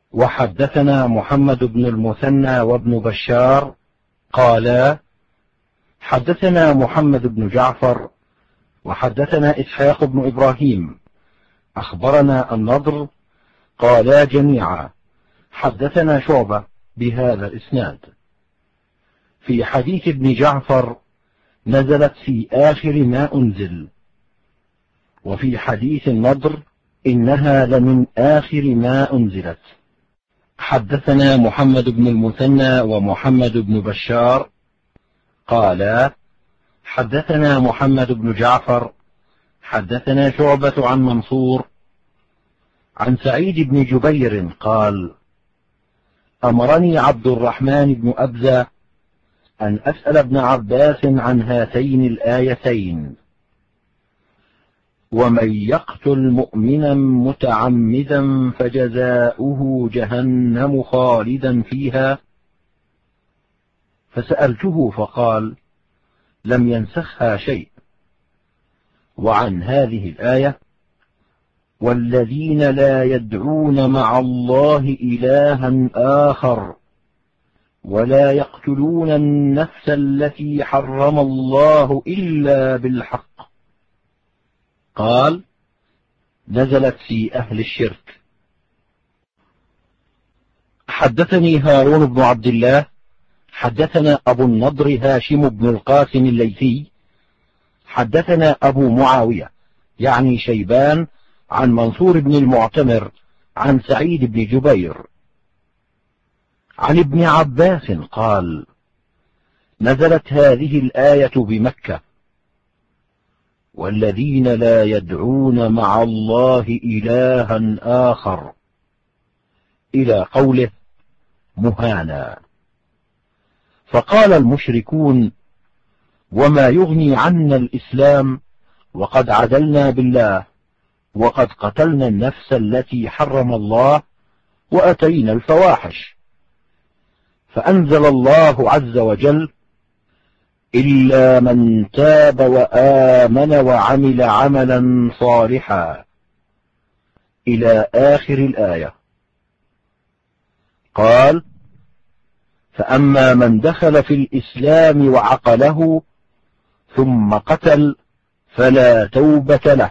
وحدثنا محمد بن المثنى وابن بشار قالا حدثنا محمد بن جعفر وحدثنا إسحاق بن إبراهيم أخبرنا النضر قالا جميعا حدثنا شعبة بهذا الإسناد. في حديث ابن جعفر نزلت في آخر ما أنزل، وفي حديث النضر إنها لمن آخر ما أنزلت. حدثنا محمد بن المثنى ومحمد بن بشار قالا حدثنا محمد بن جعفر حدثنا شعبة عن منصور عن سعيد بن جبير قال أمرني عبد الرحمن بن أبزة أن أسأل ابن عباس عن هاتين الآيتين: ومن يقتل مؤمنا متعمدا فجزاؤه جهنم خالدا فيها. فسألته فقال لم ينسخها شيء. وعن هذه الآية: والذين لا يدعون مع الله إلها آخر ولا يقتلون النفس التي حرم الله إلا بالحق. قال نزلت في أهل الشرك. حدثني هارون بن عبد الله حدثنا أبو النضر هاشم بن القاسم الليثي حدثنا أبو معاوية يعني شيبان عن منصور بن المعتمر عن سعيد بن جبير عن ابن عباس قال نزلت هذه الآية بمكة: والذين لا يدعون مع الله إلها آخر، إلى قوله مهانا. فقال المشركون: وما يغني عنا الإسلام وقد عدلنا بالله وقد قتلنا النفس التي حرم الله وأتينا الفواحش. فأنزل الله عز وجل: إلا من تاب وآمن وعمل عملا صالحا، إلى آخر الآية. قال: فأما من دخل في الإسلام وعقله ثم قتل فلا توبة له.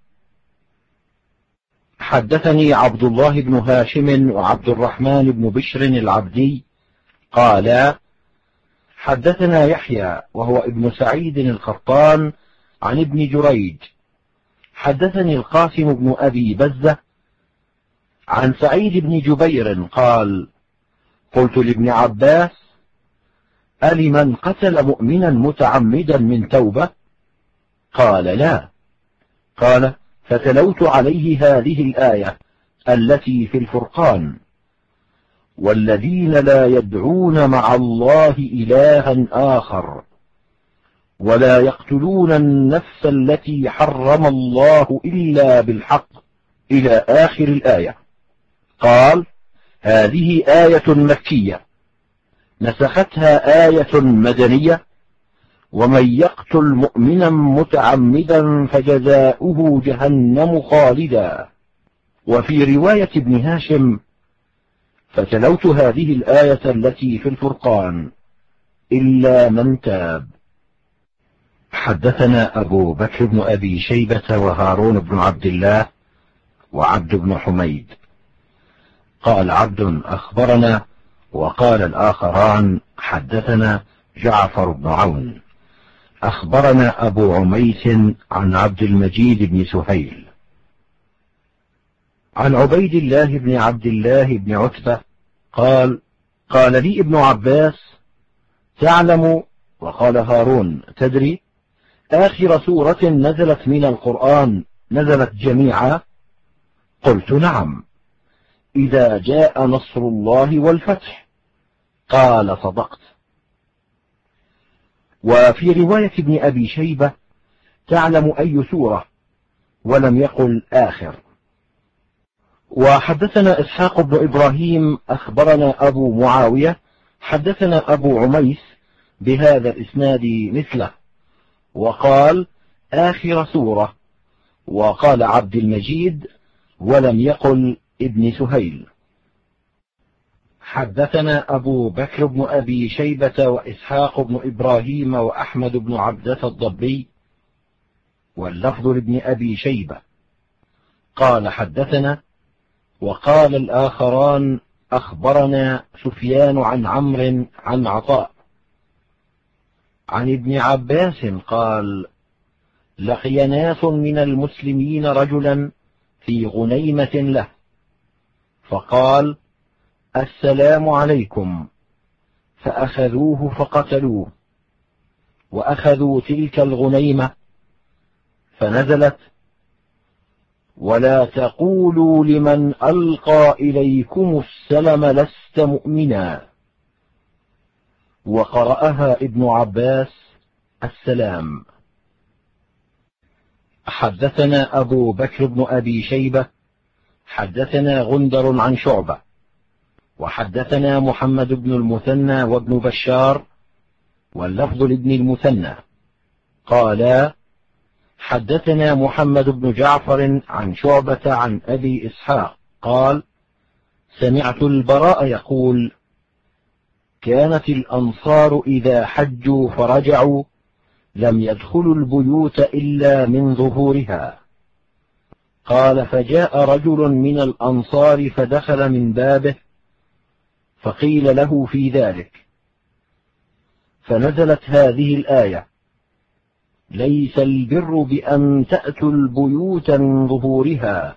حدثني عبد الله بن هاشم وعبد الرحمن بن بشر العبدي قالا حدثنا يحيى وهو ابن سعيد القطان عن ابن جريج حدثني القاسم بن أبي بزة عن سعيد بن جبير قال: قلت لابن عباس: ألمن قتل مؤمنا متعمدا من توبة؟ قال: لا. قال: فتلوت عليه هذه الآية التي في الفرقان: والذين لا يدعون مع الله إلها آخر ولا يقتلون النفس التي حرم الله إلا بالحق، إلى آخر الآية. قال: هذه آية مكية نسختها آية مدنية: ومن يقتل مؤمنا متعمدا فجزاؤه جهنم خالدا. وفي رواية ابن هاشم: فتلوت هذه الآية التي في الفرقان: إلا من تاب. حدثنا أبو بكر بن أبي شيبة وهارون بن عبد الله وعبد بن حميد. قال عبد: أخبرنا، وقال الآخران: حدثنا جعفر بن عون. أخبرنا أبو عميس عن عبد المجيد بن سهيل عن عبيد الله بن عبد الله بن عتبة قال: قال لي ابن عباس: تعلم، وقال هارون: تدري آخر سورة نزلت من القرآن نزلت جميعا؟ قلت: نعم، إذا جاء نصر الله والفتح. قال: صدقت. وفي رواية ابن أبي شيبة: تعلم أي سورة؟ ولم يقل آخر. وحدثنا إسحاق بن إبراهيم أخبرنا أبو معاوية حدثنا أبو عميس بهذا الإسناد مثله، وقال: آخر سورة. وقال عبد المجيد ولم يقل ابن سهيل. حدثنا أبو بكر بن أبي شيبة وإسحاق بن إبراهيم وأحمد بن عبدة الضبي، واللفظ لابن أبي شيبة، قال حدثنا، وقال الآخران أخبرنا سفيان عن عمرو عن عطاء عن ابن عباس قال: لقي ناس من المسلمين رجلا في غنيمة له، فقال: السلام عليكم، فأخذوه فقتلوه، وأخذوا تلك الغنيمة، فنزلت: ولا تقولوا لمن ألقى إليكم السلم لست مؤمنا، وقرأها ابن عباس السلام. حدثنا أبو بكر بن أبي شيبة حدثنا غندر عن شعبة، وحدثنا محمد بن المثنى وابن بشار، واللفظ لابن المثنى، قالا: حدثنا محمد بن جعفر عن شعبة عن أبي إسحاق قال: سمعت البراء يقول: كانت الأنصار إذا حجوا فرجعوا لم يدخلوا البيوت إلا من ظهورها. قال: فجاء رجل من الأنصار فدخل من بابه، فقيل له في ذلك، فنزلت هذه الآية: ليس البر بأن تأتوا البيوت من ظهورها.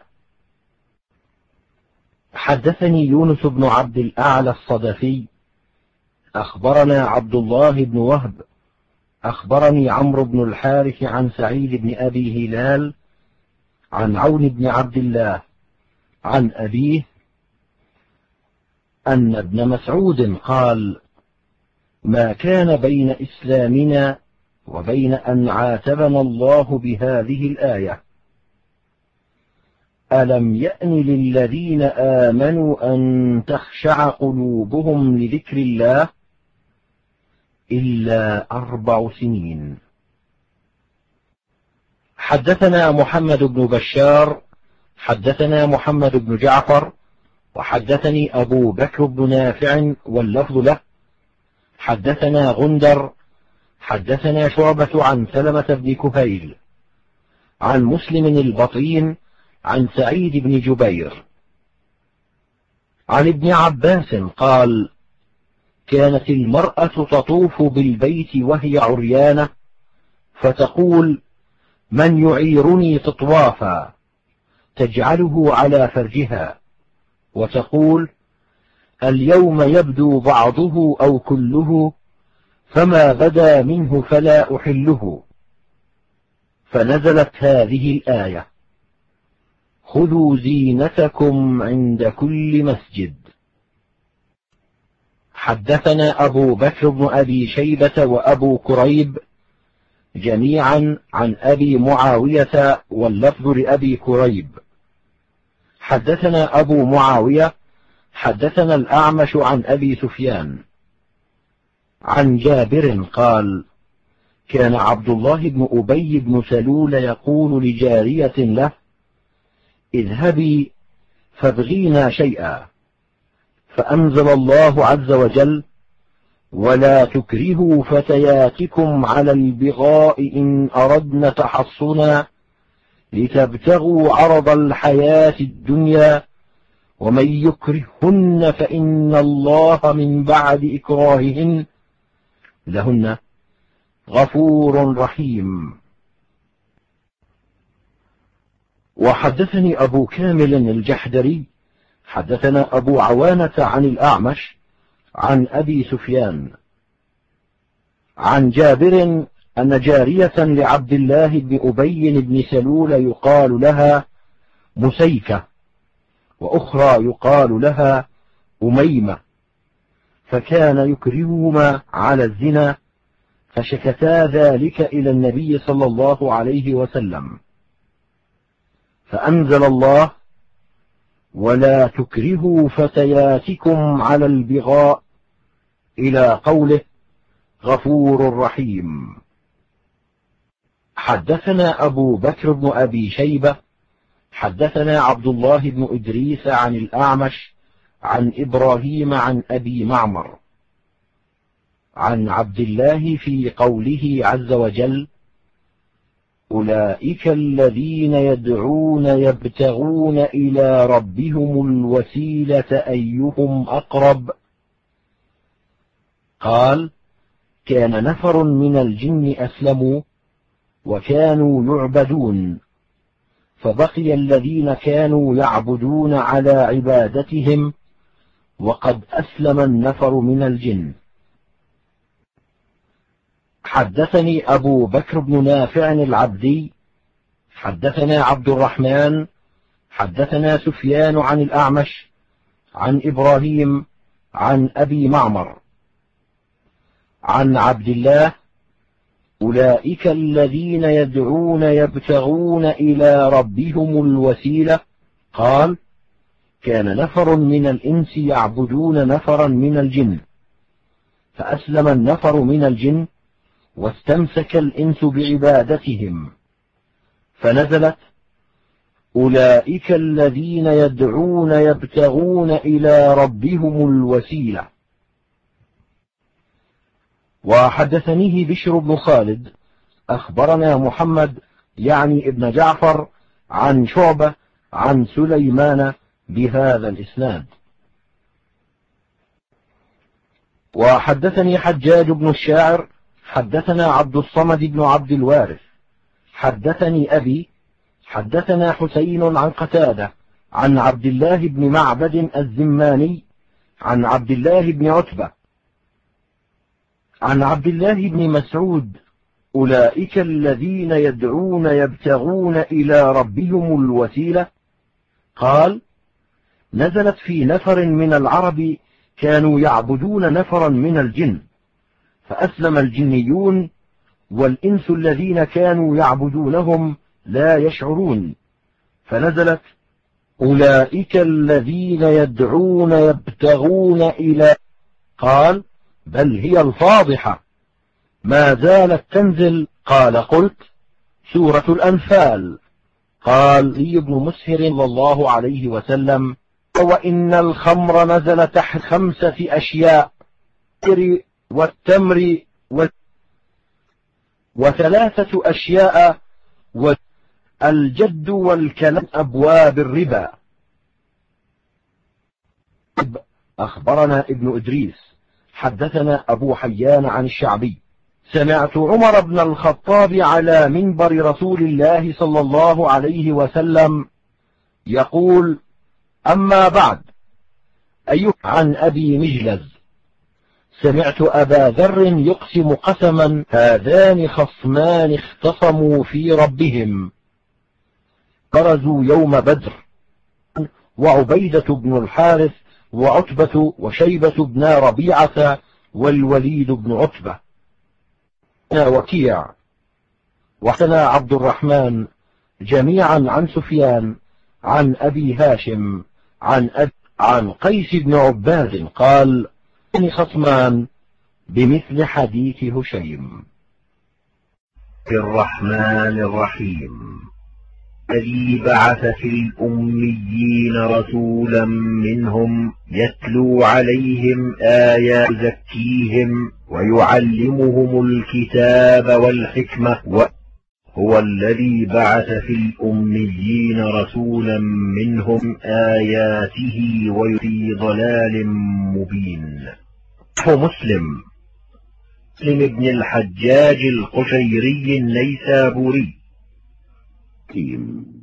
حدثني يونس بن عبد الأعلى الصدفي أخبرنا عبد الله بن وهب أخبرني عمرو بن الحارث عن سعيد بن أبي هلال عن عون بن عبد الله عن أبيه أن ابن مسعود قال: ما كان بين إسلامنا وبين أن عاتبنا الله بهذه الآية: ألم يأن للذين آمنوا أن تخشع قلوبهم لذكر الله إلا 4 سنين. حدثنا محمد بن بشار حدثنا محمد بن جعفر، وحدثني أبو بكر بن نافع، واللفظ له، حدثنا غندر حدثنا شعبة عن سلمة بن كهيل عن مسلم البطين عن سعيد بن جبير عن ابن عباس قال: كانت المرأة تطوف بالبيت وهي عريانة، فتقول: من يعيرني تطوافا، تجعله على فرجها، وتقول: اليوم يبدو بعضه أو كله، فما بدا منه فلا أحله. فنزلت هذه الآية: خذوا زينتكم عند كل مسجد. حدثنا أبو بكر بن أبي شيبة وأبو كريب جميعا عن أبي معاوية، واللفظ لأبي كريب. حدثنا أبو معاوية حدثنا الأعمش عن أبي سفيان عن جابر قال: كان عبد الله بن أبي بن سلول يقول لجارية له: اذهبي فابغينا شيئا، فأنزل الله عز وجل: ولا تكرهوا فتياتكم على البغاء إن أردن تحصنا لتبتغوا عرض الحياة الدنيا، ومن يكرهن فإن الله من بعد إكراههن لهن غفور رحيم. وحدثني أبو كامل الجحدري حدثنا أبو عوانة عن الأعمش عن أبي سفيان عن جابر أن جارية لعبد الله بن أبي بن سلول يقال لها مسيكة، وأخرى يقال لها أميمة، فكان يكرههما على الزنا، فشكتا ذلك إلى النبي صلى الله عليه وسلم، فأنزل الله: ولا تكرهوا فتياتكم على البغاء، إلى قوله: غفور رحيم. حدثنا أبو بكر بن أبي شيبة حدثنا عبد الله بن إدريس عن الأعمش عن إبراهيم عن أبي معمر عن عبد الله في قوله عز وجل: أولئك الذين يدعون يبتغون إلى ربهم الوسيلة أيهم أقرب. قال: كان نفر من الجن أسلموا وكانوا يعبدون، فبقي الذين كانوا يعبدون على عبادتهم وقد أسلم النفر من الجن. حدثني أبو بكر بن نافع العبدي حدثنا عبد الرحمن حدثنا سفيان عن الأعمش عن إبراهيم عن أبي معمر عن عبد الله: أولئك الذين يدعون يبتغون إلى ربهم الوسيلة. قال: كان نفر من الإنس يعبدون نفرا من الجن، فأسلم النفر من الجن واستمسك الإنس بعبادتهم، فنزلت: أولئك الذين يدعون يبتغون إلى ربهم الوسيلة. وحدثنيه بشر بن خالد أخبرنا محمد يعني ابن جعفر عن شعبة عن سليمان بهذا الإسناد. وحدثني حجاج بن الشاعر حدثنا عبد الصمد بن عبد الوارث حدثني أبي حدثنا حسين عن قتادة عن عبد الله بن معبد الزماني عن عبد الله بن عتبة عن عبد الله بن مسعود: أولئك الذين يدعون يبتغون إلى ربهم الوسيلة. قال: نزلت في نفر من العرب كانوا يعبدون نفرا من الجن، فأسلم الجنيون والإنس الذين كانوا يعبدونهم لا يشعرون، فنزلت: أولئك الذين يدعون يبتغون إلى. قال: بل هي الفاضحة، ما زالت تنزل. قال: قلت: سورة الأنفال. قال لي ابن مسهر صلى الله عليه وسلم: وإن الخمر نزل تحت 5 أشياء: والتمر و3 أشياء: والجد والكلام أبواب الربا. أخبرنا ابن إدريس حدثنا أبو حيان عن الشعبي: سمعت عمر بن الخطاب على منبر رسول الله صلى الله عليه وسلم يقول: أما بعد، عن أبي مجلز: سمعت أبا ذر يقسم قسما: هذان خصمان اختصموا في ربهم، برزوا يوم بدر، وعبيدة بن الحارث وعتبة وشيبة بن ربيعة والوليد بن عتبة. وكيع وحسنا عبد الرحمن جميعا عن سفيان عن أبي هاشم عن قيس بن عباد قال: خصمان بمثل حديث هشيم. الرحمن الرحيم. الذي بعث في الأميين رسولا منهم يتلو عليهم آيات يزكيهم ويعلمهم الكتاب والحكمة، هو الذي بعث في الأميين رسولا منهم آياته وفي ضلال مبين. مسلم بن الحجاج القشيري النيسابوري.